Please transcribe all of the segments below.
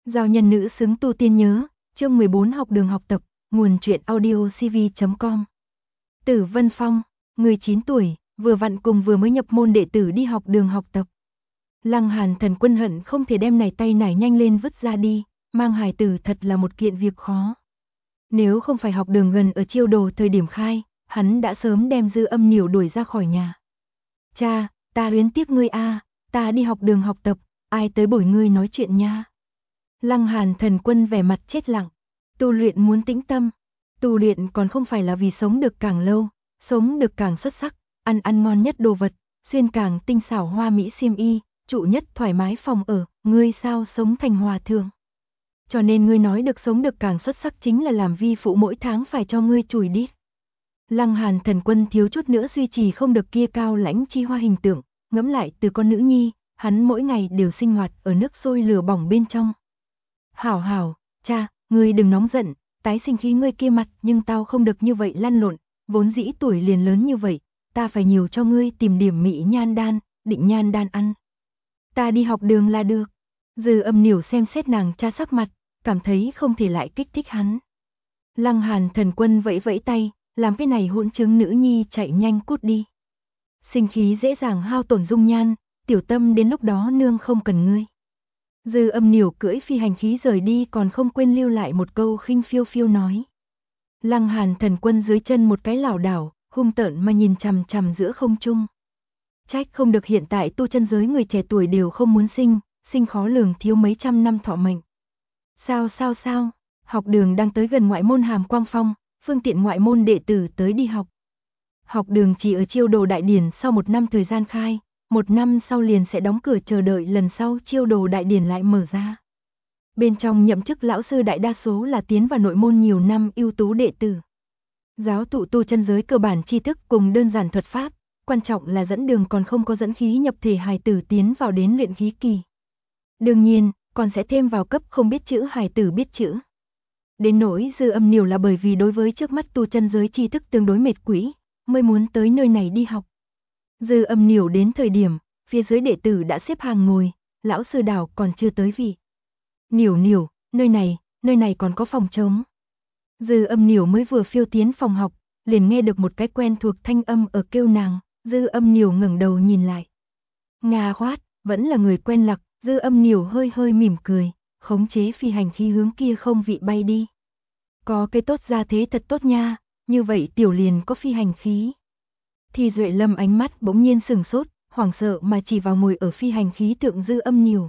Giao nhân nữ xứng tu tiên nhớ, chương 14 học đường học tập, nguồn truyện audio cv.com. Tử Vân Phong, người 9 tuổi, vừa vặn cùng vừa mới nhập môn đệ tử đi học đường học tập. Lăng Hàn Thần Quân hận không thể đem này tay nải nhanh lên vứt ra đi, mang hài tử thật là một kiện việc khó. Nếu không phải học đường gần ở Chiêu Đồ thời điểm khai, hắn đã sớm đem Dư Âm Nhiểu đuổi ra khỏi nhà. Cha, ta luyến tiếc ngươi a, ta đi học đường học tập, ai tới bổi ngươi nói chuyện nha. Lăng Hàn Thần Quân vẻ mặt chết lặng, tu luyện muốn tĩnh tâm, tu luyện còn không phải là vì sống được càng lâu, sống được càng xuất sắc, ăn ngon nhất đồ vật, xuyên càng tinh xảo hoa mỹ xiêm y, trụ nhất thoải mái phòng ở, ngươi sao sống thành hòa thượng. Cho nên ngươi nói được sống được càng xuất sắc chính là làm vi phụ mỗi tháng phải cho ngươi chùi đít. Lăng Hàn Thần Quân thiếu chút nữa duy trì không được kia cao lãnh chi hoa hình tượng, ngẫm lại từ con nữ nhi, hắn mỗi ngày đều sinh hoạt ở nước sôi lửa bỏng bên trong. Hảo hảo, cha, ngươi đừng nóng giận, tái sinh khí ngươi kia mặt, nhưng tao không được như vậy lăn lộn, vốn dĩ tuổi liền lớn như vậy, ta phải nhiều cho ngươi tìm điểm mỹ nhan đan, định nhan đan ăn. Ta đi học đường là được. Dư Âm Nhiểu xem xét nàng cha sắc mặt, cảm thấy không thể lại kích thích hắn. Lăng Hàn Thần Quân vẫy vẫy tay, làm cái này hỗn chứng nữ nhi chạy nhanh cút đi. Sinh khí dễ dàng hao tổn dung nhan, tiểu tâm đến lúc đó nương không cần ngươi. Dư Âm Nhiểu cưỡi phi hành khí rời đi còn không quên lưu lại một câu khinh phiêu phiêu nói. Lăng Hàn Thần Quân dưới chân một cái lảo đảo, hung tợn mà nhìn chằm chằm giữa không trung. Trách không được hiện tại tu chân giới người trẻ tuổi đều không muốn sinh khó lường thiếu mấy trăm năm thọ mệnh. Sao, học đường đang tới gần ngoại môn Hàm Quang Phong, phương tiện ngoại môn đệ tử tới đi học. Học đường chỉ ở Chiêu Đồ Đại Điển sau 1 năm thời gian khai, 1 năm sau liền sẽ đóng cửa chờ đợi lần sau Chiêu Đồ Đại Điển lại mở ra. Bên trong nhậm chức lão sư đại đa số là tiến vào nội môn nhiều năm ưu tú đệ tử. Giáo thụ tu chân giới cơ bản tri thức cùng đơn giản thuật pháp, quan trọng là dẫn đường còn không có dẫn khí nhập thể hài tử tiến vào đến luyện khí kỳ. Đương nhiên, còn sẽ thêm vào cấp không biết chữ hài tử biết chữ. Đến nỗi Dư Âm Nhiểu là bởi vì đối với trước mắt tu chân giới tri thức tương đối mệt quỹ, mới muốn tới nơi này đi học. Dư Âm Nhiểu đến thời điểm, phía dưới đệ tử đã xếp hàng ngồi, lão sư Đào còn chưa tới vị. Nhiểu, nơi này còn có phòng trống. Dư Âm Nhiểu mới vừa phiêu tiến phòng học, liền nghe được một cái quen thuộc thanh âm ở kêu nàng, Dư Âm Nhiểu ngẩng đầu nhìn lại. Nga khoát, vẫn là người quen lặc, Dư Âm Nhiểu hơi mỉm cười, khống chế phi hành khí hướng kia không vị bay đi. Có cái tốt ra thế thật tốt nha, như vậy tiểu liền có phi hành khí. Thì Duệ Lâm ánh mắt bỗng nhiên sừng sốt, hoảng sợ mà chỉ vào ngồi ở phi hành khí thượng Dư Âm Nhiểu.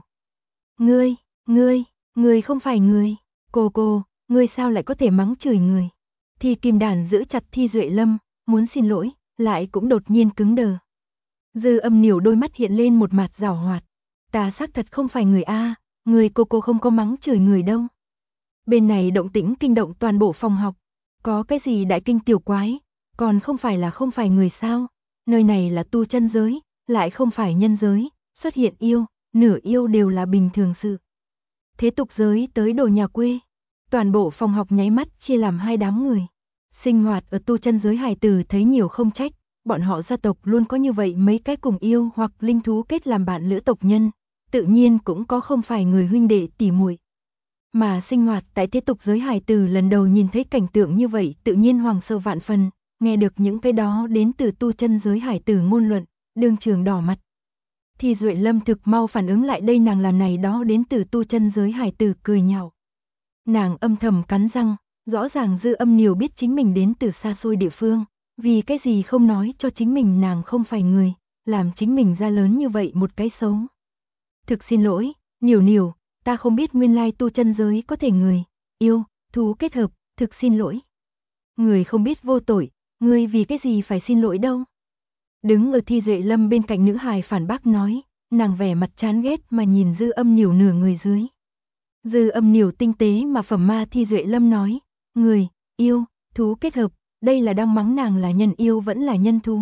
Ngươi không phải người, cô, ngươi sao lại có thể mắng chửi người. Thì Kim Đàn giữ chặt Thi Duệ Lâm, muốn xin lỗi, lại cũng đột nhiên cứng đờ. Dư Âm Nhiểu đôi mắt hiện lên một mặt giảo hoạt. Ta xác thật không phải người a, người cô không có mắng chửi người đâu. Bên này động tĩnh kinh động toàn bộ phòng học. Có cái gì đại kinh tiểu quái, còn không phải người sao? Nơi này là tu chân giới, lại không phải nhân giới, xuất hiện yêu, nửa yêu đều là bình thường sự. Thế tục giới tới đồ nhà quê. Toàn bộ phòng học nháy mắt chia làm 2 đám người. Sinh hoạt ở tu chân giới hài tử thấy nhiều không trách, bọn họ gia tộc luôn có như vậy mấy cái cùng yêu hoặc linh thú kết làm bạn lữ tộc nhân, tự nhiên cũng có không phải người huynh đệ tỉ muội. Mà sinh hoạt tại thế tục giới hài tử lần đầu nhìn thấy cảnh tượng như vậy tự nhiên hoàng sợ vạn phần, nghe được những cái đó đến từ tu chân giới hài tử ngôn luận, đương trường đỏ mặt. Thì Duệ Lâm thực mau phản ứng lại đây nàng làm này đó đến từ tu chân giới hài tử cười nhạo. Nàng âm thầm cắn răng, rõ ràng Dư Âm Nhiểu biết chính mình đến từ xa xôi địa phương, vì cái gì không nói cho chính mình nàng không phải người, làm chính mình ra lớn như vậy một cái xấu. Thực xin lỗi, Nhiểu, ta không biết nguyên lai tu chân giới có thể người, yêu, thú kết hợp, thực xin lỗi. Người không biết vô tội, người vì cái gì phải xin lỗi đâu. Đứng ở Thi Duệ Lâm bên cạnh nữ hài phản bác nói, nàng vẻ mặt chán ghét mà nhìn Dư Âm Nhiểu nửa người dưới. Dư Âm Nhiểu tinh tế mà phẩm ma Thi Duệ Lâm nói, người, yêu, thú kết hợp, đây là đang mắng nàng là nhân yêu vẫn là nhân thú.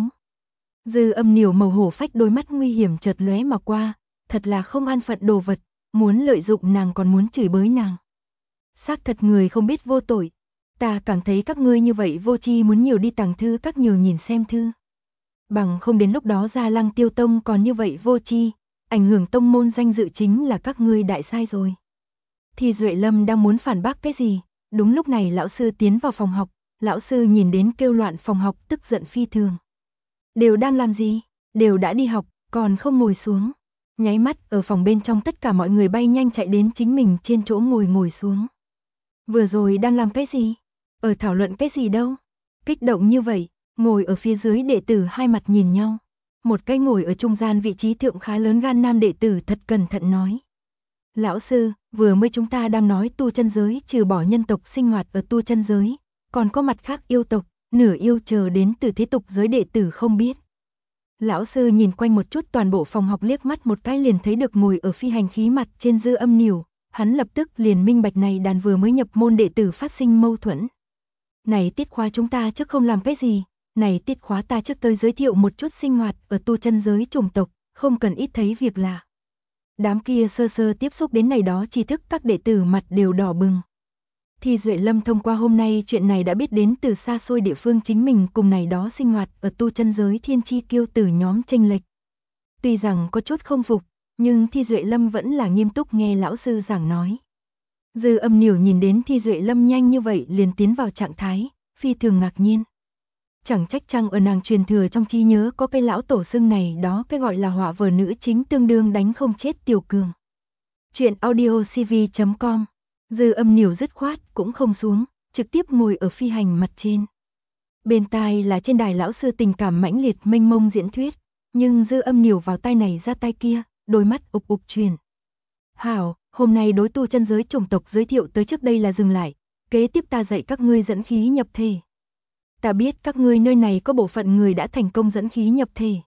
Dư Âm Nhiểu màu hổ phách đôi mắt nguy hiểm chợt lóe mà qua, thật là không an phận đồ vật, muốn lợi dụng nàng còn muốn chửi bới nàng. Xác thật người không biết vô tội, ta cảm thấy các ngươi như vậy vô tri muốn nhiều đi tàng thư các nhiều nhìn xem thư. Bằng không đến lúc đó ra Lăng Tiêu Tông còn như vậy vô tri, ảnh hưởng tông môn danh dự chính là các ngươi đại sai rồi. Thi Duệ Lâm đang muốn phản bác cái gì, đúng lúc này lão sư tiến vào phòng học, lão sư nhìn đến kêu loạn phòng học tức giận phi thường. Đều đang làm gì? Đều đã đi học, còn không ngồi xuống. Nháy mắt ở phòng bên trong tất cả mọi người bay nhanh chạy đến chính mình trên chỗ ngồi xuống. Vừa rồi đang làm cái gì? Ở thảo luận cái gì đâu? Kích động như vậy, ngồi ở phía dưới đệ tử hai mặt nhìn nhau. Một cái ngồi ở trung gian vị trí thượng khá lớn gan nam đệ tử thật cẩn thận nói. Lão sư, vừa mới chúng ta đang nói tu chân giới trừ bỏ nhân tộc sinh hoạt ở tu chân giới, còn có mặt khác yêu tộc, nửa yêu chờ đến từ thế tục giới đệ tử không biết. Lão sư nhìn quanh một chút toàn bộ phòng học liếc mắt một cái liền thấy được ngồi ở phi hành khí mặt trên Dư Âm Nỉu, hắn lập tức liền minh bạch này đàn vừa mới nhập môn đệ tử phát sinh mâu thuẫn. Này tiết khóa chúng ta trước không làm cái gì, này tiết khóa ta trước tới giới thiệu một chút sinh hoạt ở tu chân giới chủng tộc, không cần ít thấy việc lạ. Đám kia sơ sơ tiếp xúc đến này đó tri thức các đệ tử mặt đều đỏ bừng. Thi Duệ Lâm thông qua hôm nay chuyện này đã biết đến từ xa xôi địa phương chính mình cùng này đó sinh hoạt ở tu chân giới thiên chi kiêu tử nhóm chênh lệch. Tuy rằng có chút không phục, nhưng Thi Duệ Lâm vẫn là nghiêm túc nghe lão sư giảng nói. Dư Âm Nỉu nhìn đến Thi Duệ Lâm nhanh như vậy liền tiến vào trạng thái, phi thường ngạc nhiên. Chẳng trách chăng ở nàng truyền thừa trong trí nhớ có cái lão tổ xưng này đó cái gọi là họa vở nữ chính tương đương đánh không chết Tiểu Cường. Chuyện audiocv.com. Dư Âm Nỉu dứt khoát cũng không xuống, trực tiếp ngồi ở phi hành mặt trên. Bên tai là trên đài lão sư tình cảm mãnh liệt mênh mông diễn thuyết, nhưng Dư Âm Nỉu vào tai này ra tai kia, đôi mắt ục ục truyền. Hảo, hôm nay đối tu chân giới chủng tộc giới thiệu tới trước đây là dừng lại, kế tiếp ta dạy các ngươi dẫn khí nhập thể. Ta biết các ngươi nơi này có bộ phận người đã thành công dẫn khí nhập thể.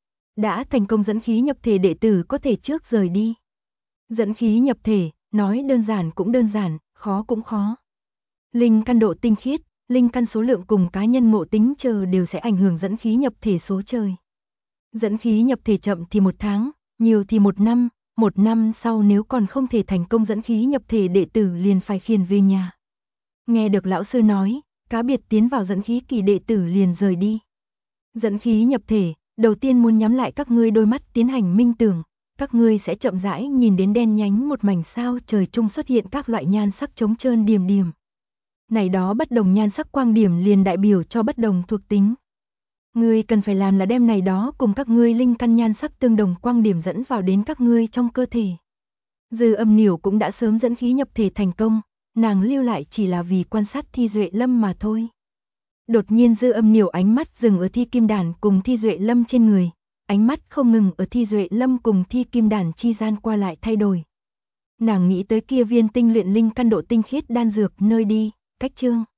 Đã thành công dẫn khí nhập thể đệ tử có thể trước rời đi. Dẫn khí nhập thể, nói đơn giản cũng đơn giản, khó cũng khó. Linh căn độ tinh khiết, linh căn số lượng cùng cá nhân ngộ tính chờ đều sẽ ảnh hưởng dẫn khí nhập thể số trời. Dẫn khí nhập thể chậm thì 1 tháng, nhiều thì 1 năm, 1 năm sau nếu còn không thể thành công dẫn khí nhập thể đệ tử liền phải khiển về nhà. Nghe được lão sư nói, cá biệt tiến vào dẫn khí kỳ đệ tử liền rời đi. Dẫn khí nhập thể, đầu tiên muốn nhắm lại các ngươi đôi mắt tiến hành minh tưởng, các ngươi sẽ chậm rãi nhìn đến đen nhánh một mảnh sao trời trung xuất hiện các loại nhan sắc trống trơn điểm điểm. Này đó bất đồng nhan sắc quang điểm liền đại biểu cho bất đồng thuộc tính. Ngươi cần phải làm là đem này đó cùng các ngươi linh căn nhan sắc tương đồng quang điểm dẫn vào đến các ngươi trong cơ thể. Dư Âm Nỉu cũng đã sớm dẫn khí nhập thể thành công, nàng lưu lại chỉ là vì quan sát Thi Duệ Lâm mà thôi. Đột nhiên Dư Âm Nỉu ánh mắt dừng ở Thi Kim Đàn cùng Thi Duệ Lâm trên người, ánh mắt không ngừng ở Thi Duệ Lâm cùng Thi Kim Đàn chi gian qua lại thay đổi. Nàng nghĩ tới kia viên tinh luyện linh căn độ tinh khiết đan dược nơi đi, cách chương.